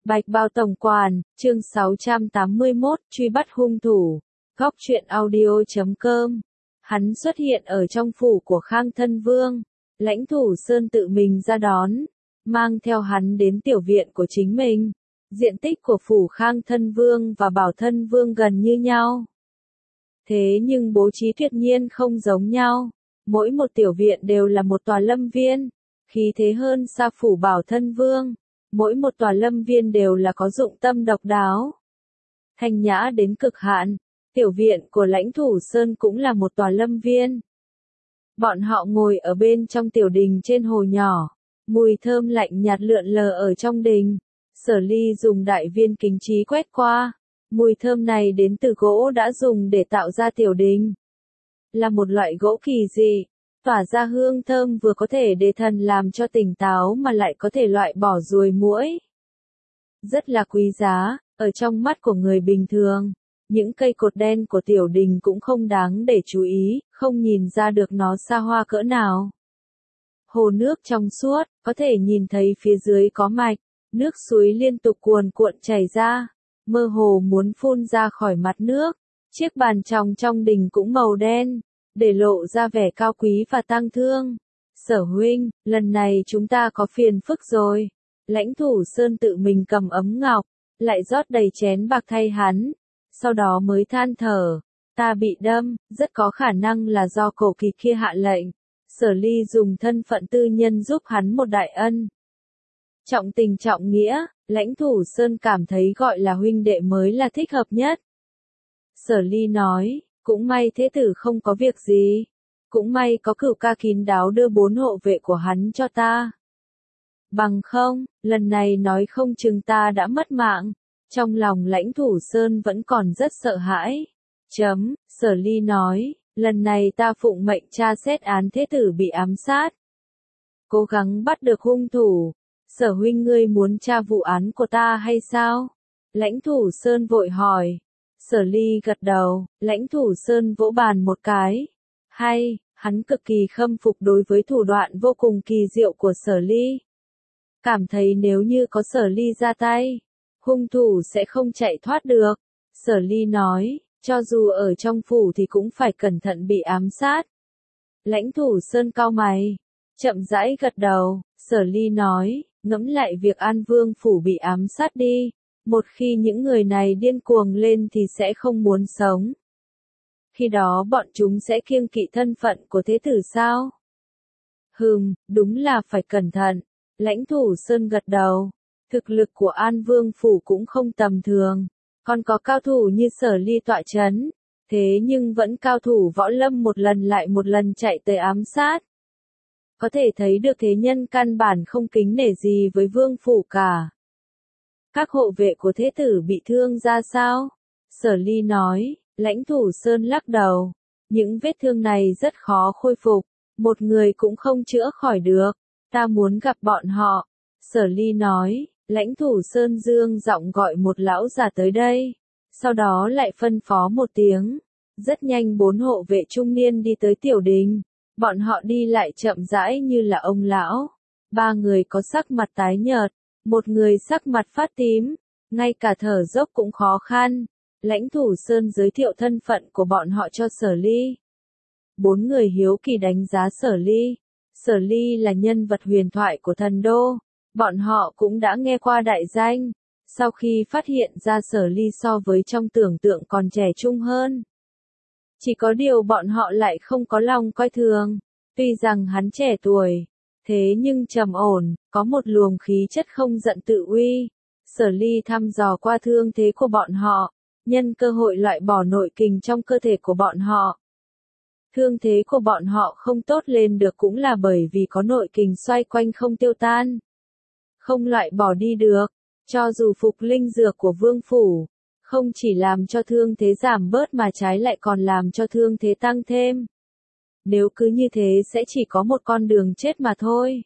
Bạch Bao Tổng Quản, chương 681, truy bắt hung thủ. Góc truyện audio.com. Hắn xuất hiện ở trong phủ của Khang Thân Vương. Lãnh Thủ Sơn tự mình ra đón, mang theo hắn đến tiểu viện của chính mình. Diện tích của phủ Khang Thân Vương và Bảo Thân Vương gần như nhau. Thế nhưng bố trí tuyệt nhiên không giống nhau. Mỗi một tiểu viện đều là một tòa lâm viên, khí thế hơn xa phủ Bảo Thân Vương. Mỗi một tòa lâm viên đều là có dụng tâm độc đáo, thanh nhã đến cực hạn. Tiểu viện của Lãnh Thủ Sơn cũng là một tòa lâm viên. Bọn họ ngồi ở bên trong tiểu đình trên hồ nhỏ, mùi thơm lạnh nhạt lượn lờ ở trong đình. Sở Ly dùng đại viên kính trí quét qua, mùi thơm này đến từ gỗ đã dùng để tạo ra tiểu đình. Là một loại gỗ kỳ dị, tỏa ra hương thơm vừa có thể để thần làm cho tỉnh táo mà lại có thể loại bỏ ruồi muỗi. Rất là quý giá, ở trong mắt của người bình thường, những cây cột đen của tiểu đình cũng không đáng để chú ý, không nhìn ra được nó xa hoa cỡ nào. Hồ nước trong suốt, có thể nhìn thấy phía dưới có mạch, nước suối liên tục cuồn cuộn chảy ra, mơ hồ muốn phun ra khỏi mặt nước. Chiếc bàn tròng trong đình cũng màu đen, để lộ ra vẻ cao quý và tang thương. Sở huynh, lần này chúng ta có phiền phức rồi. Lãnh Thủ Sơn tự mình cầm ấm ngọc, lại rót đầy chén bạc thay hắn. Sau đó mới than thở, ta bị đâm, rất có khả năng là do cổ kỳ kia hạ lệnh. Sở Ly dùng thân phận tư nhân giúp hắn một đại ân. Trọng tình trọng nghĩa, Lãnh Thủ Sơn cảm thấy gọi là huynh đệ mới là thích hợp nhất. Sở Ly nói, cũng may thế tử không có việc gì. Cũng may có Cửu ca kín đáo đưa 4 hộ vệ của hắn cho ta. Bằng không, lần này nói không chừng ta đã mất mạng. Trong lòng Lãnh Thủ Sơn vẫn còn rất sợ hãi. Sở Ly nói, lần này ta phụng mệnh tra xét án thế tử bị ám sát. Cố gắng bắt được hung thủ. Sở huynh ngươi muốn tra vụ án của ta hay sao? Lãnh Thủ Sơn vội hỏi. Sở Ly gật đầu, Lãnh Thủ Sơn vỗ bàn một cái. Hay, hắn cực kỳ khâm phục đối với thủ đoạn vô cùng kỳ diệu của Sở Ly. Cảm thấy nếu như có Sở Ly ra tay, hung thủ sẽ không chạy thoát được. Sở Ly nói, cho dù ở trong phủ thì cũng phải cẩn thận bị ám sát. Lãnh Thủ Sơn cau mày, chậm rãi gật đầu. Sở Ly nói, ngẫm lại việc An Vương phủ bị ám sát đi. Một khi những người này điên cuồng lên thì sẽ không muốn sống. Khi đó bọn chúng sẽ kiêng kỵ thân phận của thế tử sao? Đúng là phải cẩn thận. Lãnh Thủ Sơn gật đầu. Thực lực của An Vương phủ cũng không tầm thường. Còn có cao thủ như Sở Ly tọa chấn. Thế nhưng vẫn cao thủ võ lâm một lần lại một lần chạy tới ám sát. Có thể thấy được thế nhân căn bản không kính nể gì với vương phủ cả. Các hộ vệ của thế tử bị thương ra sao? Sở Ly nói. Lãnh Thủ Sơn lắc đầu. Những vết thương này rất khó khôi phục. Một người cũng không chữa khỏi được. Ta muốn gặp bọn họ. Sở Ly nói. Lãnh Thủ Sơn dương giọng gọi một lão già tới đây. Sau đó lại phân phó một tiếng. Rất nhanh 4 hộ vệ trung niên đi tới tiểu đình. Bọn họ đi lại chậm rãi như là ông lão. 3 người có sắc mặt tái nhợt. Một người sắc mặt phát tím. Ngay cả thở dốc cũng khó khăn. Lãnh Thủ Sơn giới thiệu thân phận của bọn họ cho Sở Ly. 4 người hiếu kỳ đánh giá Sở Ly. Sở Ly là nhân vật huyền thoại của thần đô. Bọn họ cũng đã nghe qua đại danh. Sau khi phát hiện ra Sở Ly so với trong tưởng tượng còn trẻ trung hơn. Chỉ có điều bọn họ lại không có lòng coi thường. Tuy rằng hắn trẻ tuổi, thế nhưng trầm ổn, có một luồng khí chất không giận tự uy. Sở Ly thăm dò qua thương thế của bọn họ, nhân cơ hội loại bỏ nội kình trong cơ thể của bọn họ. Thương thế của bọn họ không tốt lên được cũng là bởi vì có nội kình xoay quanh không tiêu tan. Không loại bỏ đi được, cho dù phục linh dược của vương phủ, không chỉ làm cho thương thế giảm bớt mà trái lại còn làm cho thương thế tăng thêm. Nếu cứ như thế sẽ chỉ có một con đường chết mà thôi.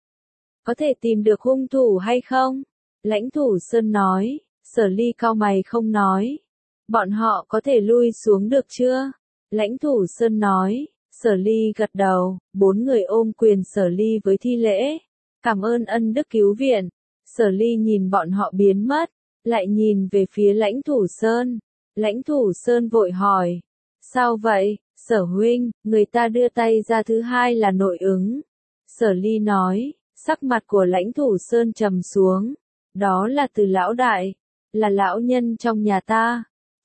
Có thể tìm được hung thủ hay không? Lãnh Thủ Sơn nói. Sở Ly cau mày không nói. Bọn họ có thể lui xuống được chưa? Lãnh Thủ Sơn nói. Sở Ly gật đầu. 4 người ôm quyền Sở Ly với thi lễ. Cảm ơn ân đức cứu viện. Sở Ly nhìn bọn họ biến mất, lại nhìn về phía Lãnh Thủ Sơn. Lãnh Thủ Sơn vội hỏi. Sao vậy, Sở huynh, người ta đưa tay ra thứ hai là nội ứng. Sở Ly nói, sắc mặt của Lãnh Thủ Sơn trầm xuống. Đó là từ lão đại, là lão nhân trong nhà ta.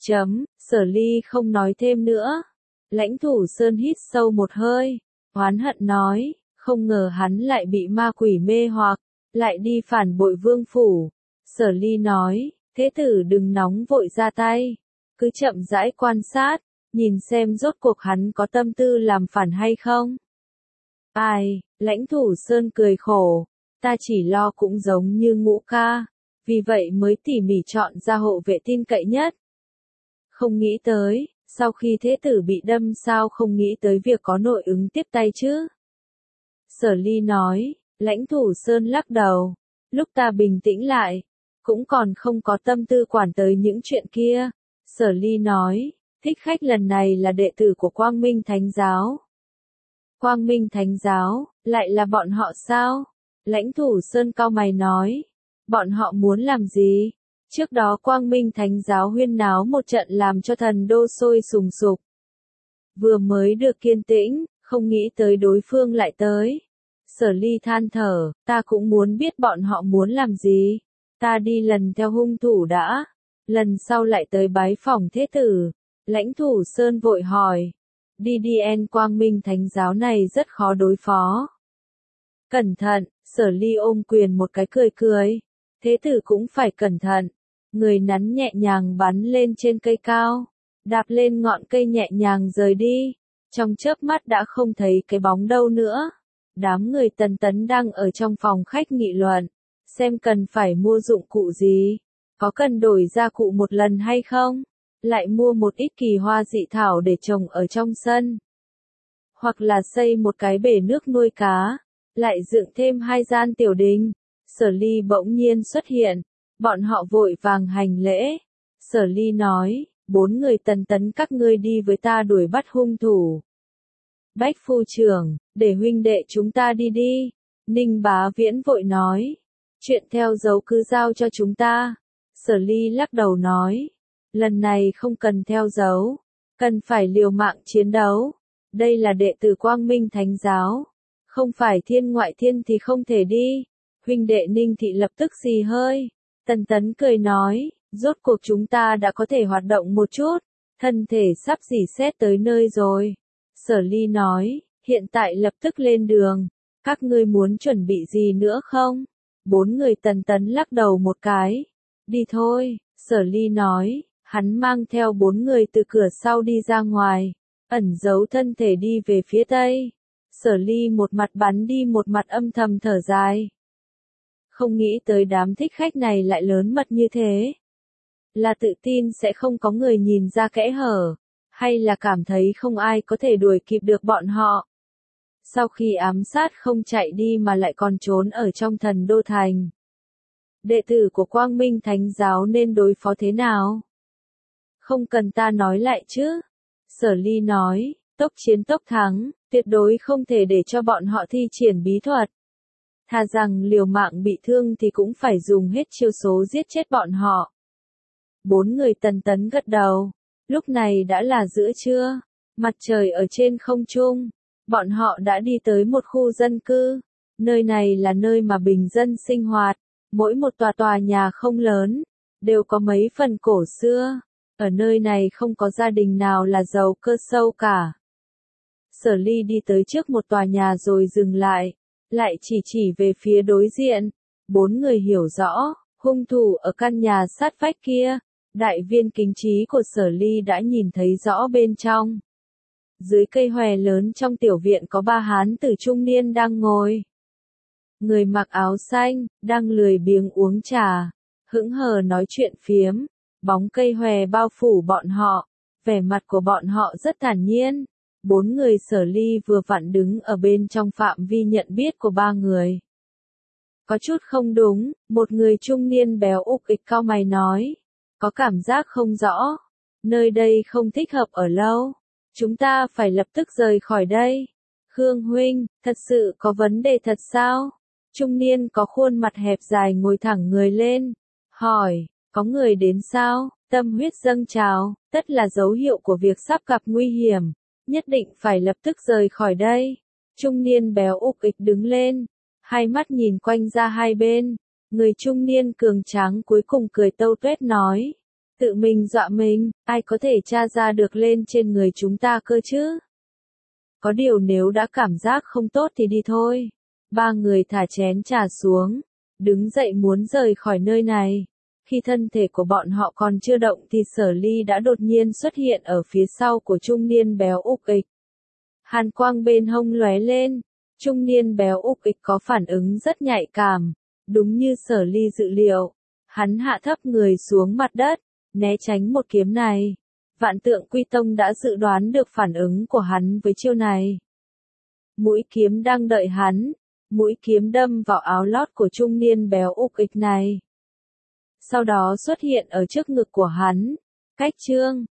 Sở Ly không nói thêm nữa. Lãnh Thủ Sơn hít sâu một hơi, oán hận nói, không ngờ hắn lại bị ma quỷ mê hoặc, lại đi phản bội vương phủ. Sở Ly nói, thế tử đừng nóng vội ra tay, cứ chậm rãi quan sát, nhìn xem rốt cuộc hắn có tâm tư làm phản hay không. Ai, Lãnh Thủ Sơn cười khổ, ta chỉ lo cũng giống như Ngũ ca, vì vậy mới tỉ mỉ chọn ra hộ vệ tin cậy nhất. Không nghĩ tới, sau khi thế tử bị đâm sao không nghĩ tới việc có nội ứng tiếp tay chứ? Sở Ly nói, Lãnh Thủ Sơn lắc đầu, lúc ta bình tĩnh lại, cũng còn không có tâm tư quản tới những chuyện kia. Sở Ly nói, thích khách lần này là đệ tử của Quang Minh Thánh Giáo. Quang Minh Thánh Giáo, lại là bọn họ sao? Lãnh Thủ Sơn cau mày nói, bọn họ muốn làm gì? Trước đó Quang Minh Thánh Giáo huyên náo một trận làm cho thần đô sôi sùng sục. Vừa mới được kiên tĩnh, không nghĩ tới đối phương lại tới. Sở Ly than thở, ta cũng muốn biết bọn họ muốn làm gì. Ta đi lần theo hung thủ đã, lần sau lại tới bái phỏng thế tử. Lãnh Thủ Sơn vội hỏi, DDN Quang Minh Thánh Giáo này rất khó đối phó. Cẩn thận, Sở Ly ôm quyền một cái cười cười. Thế tử cũng phải cẩn thận. Người nắn nhẹ nhàng bắn lên trên cây cao, đạp lên ngọn cây nhẹ nhàng rời đi. Trong chớp mắt đã không thấy cái bóng đâu nữa. Đám người Tần Tấn đang ở trong phòng khách nghị luận, xem cần phải mua dụng cụ gì, có cần đổi gia cụ một lần hay không, lại mua một ít kỳ hoa dị thảo để trồng ở trong sân, hoặc là xây một cái bể nước nuôi cá, lại dựng thêm 2 gian tiểu đình. Sở Ly bỗng nhiên xuất hiện, bọn họ vội vàng hành lễ. Sở Ly nói, 4 người Tần Tấn các ngươi đi với ta đuổi bắt hung thủ. Bách phu trưởng, để huynh đệ chúng ta đi đi. Ninh Bá Viễn vội nói, chuyện theo dấu cứ giao cho chúng ta. Sở Ly lắc đầu nói, lần này không cần theo dấu, cần phải liều mạng chiến đấu. Đây là đệ tử Quang Minh Thánh Giáo, không phải thiên ngoại thiên thì không thể đi. Huynh đệ Ninh Thị lập tức xì hơi. Tần Tấn cười nói, rốt cuộc chúng ta đã có thể hoạt động một chút, thân thể sắp rỉ sét tới nơi rồi. Sở Ly nói, hiện tại lập tức lên đường, các ngươi muốn chuẩn bị gì nữa không? 4 người Tần Tấn lắc đầu một cái. Đi thôi, Sở Ly nói, hắn mang theo 4 người từ cửa sau đi ra ngoài, ẩn giấu thân thể đi về phía tây. Sở Ly một mặt bắn đi một mặt âm thầm thở dài. Không nghĩ tới đám thích khách này lại lớn mật như thế. Là tự tin sẽ không có người nhìn ra kẽ hở, hay là cảm thấy không ai có thể đuổi kịp được bọn họ. Sau khi ám sát không chạy đi mà lại còn trốn ở trong Thần Đô Thành. Đệ tử của Quang Minh Thánh Giáo nên đối phó thế nào? Không cần ta nói lại chứ. Sở Ly nói, tốc chiến tốc thắng, tuyệt đối không thể để cho bọn họ thi triển bí thuật. Thà rằng liều mạng bị thương thì cũng phải dùng hết chiêu số giết chết bọn họ. 4 người Tần Tấn gật đầu. Lúc này đã là giữa trưa, mặt trời ở trên không trung. Bọn họ đã đi tới một khu dân cư. Nơi này là nơi mà bình dân sinh hoạt. Mỗi một tòa nhà không lớn, đều có mấy phần cổ xưa. Ở nơi này không có gia đình nào là giàu cơ sâu cả. Sở Ly đi tới trước một tòa nhà rồi dừng lại chỉ về phía đối diện. 4 người hiểu rõ, hung thủ ở căn nhà sát vách kia. Đại viên kính trí của Sở Ly đã nhìn thấy rõ bên trong. Dưới cây hòe lớn trong tiểu viện có 3 hán tử trung niên đang ngồi. Người mặc áo xanh, đang lười biếng uống trà, hững hờ nói chuyện phiếm. Bóng cây hòe bao phủ bọn họ, vẻ mặt của bọn họ rất thản nhiên. 4 người Sở Ly vừa vặn đứng ở bên trong phạm vi nhận biết của 3 người. Có chút không đúng, một người trung niên béo ục ịch cau mày nói. Có cảm giác không rõ. Nơi đây không thích hợp ở lâu. Chúng ta phải lập tức rời khỏi đây. Khương huynh, thật sự có vấn đề thật sao? Trung niên có khuôn mặt hẹp dài ngồi thẳng người lên, hỏi, có người đến sao? Tâm huyết dâng trào, tất là dấu hiệu của việc sắp gặp nguy hiểm, nhất định phải lập tức rời khỏi đây. Trung niên béo ục ịch đứng lên, hai mắt nhìn quanh ra hai bên, người trung niên cường tráng cuối cùng cười tâu tuét nói, tự mình dọa mình, ai có thể tra ra được lên trên người chúng ta cơ chứ? Có điều nếu đã cảm giác không tốt thì đi thôi. Ba người thả chén trà xuống, đứng dậy muốn rời khỏi nơi này. Khi thân thể của bọn họ còn chưa động thì Sở Ly đã đột nhiên xuất hiện ở phía sau của trung niên béo ục ịch. Hàn quang bên hông lóe lên, trung niên béo ục ịch có phản ứng rất nhạy cảm, đúng như Sở Ly dự liệu. Hắn hạ thấp người xuống mặt đất, né tránh một kiếm này. Vạn Tượng Quy Tông đã dự đoán được phản ứng của hắn với chiêu này. Mũi kiếm đang đợi hắn, mũi kiếm đâm vào áo lót của trung niên béo ục ịch này. Sau đó xuất hiện ở trước ngực của hắn. Cách chương